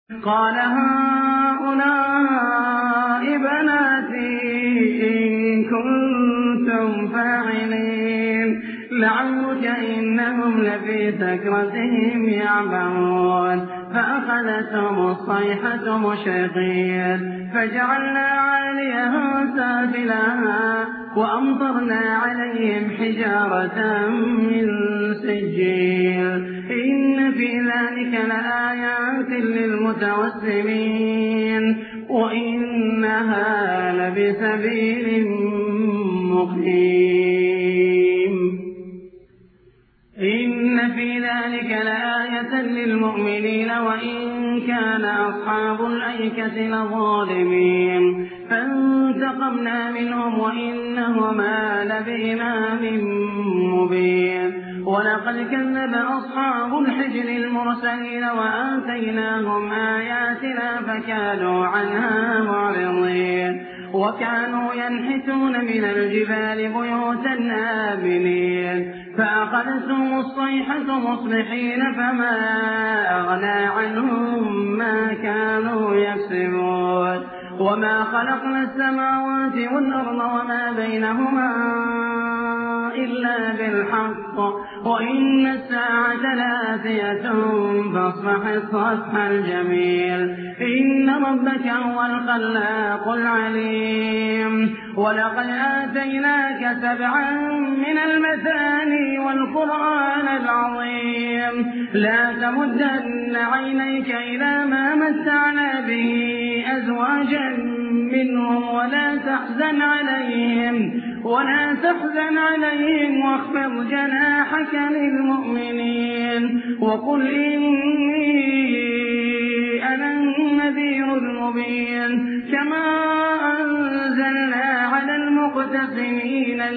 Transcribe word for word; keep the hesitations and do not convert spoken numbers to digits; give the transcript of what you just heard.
قال هؤلاء بناتي إن كنتم فاعلين لعمرك إنهم لفي سكرتهم يعمهون فأخذتهم الصيحة مشرقين فجعلنا عاليها سافلها وأمطرنا عليهم حجارة من سجيل إن في ذلك لآيات للمتوسمين وإنها لبسبيل مقيم إن في ذلك لآية للمؤمنين وإن كان أصحاب الأيكة لظالمين فانتقمنا منهم وإنهما لبإمام مبين ولقد كذب أصحاب الحجر المرسلين وآتيناهم آياتنا فكانوا عنها معرضين وكانوا ينحتون من الجبال بيوتا آمنين فأخذتهم الصيحة مصبحين فما أغنى عنهم ما كانوا يكسبون وما خلقنا السماوات والأرض وما بينهما إلا بالحق وإن الساعة لآتية فاصفح الصفح الجميل إن ربك هو الخلاق العليم ولقد آتيناك سبعا من المثاني والقرآن العظيم لا تمدن عينيك إلى ما متعنا به أزواجا منهم ولا تحزن عليهم ولا تحزن عليهم واخفض جناحك للمؤمنين وقل إني أنا النذير المبين كما أنزلنا على المقتسمين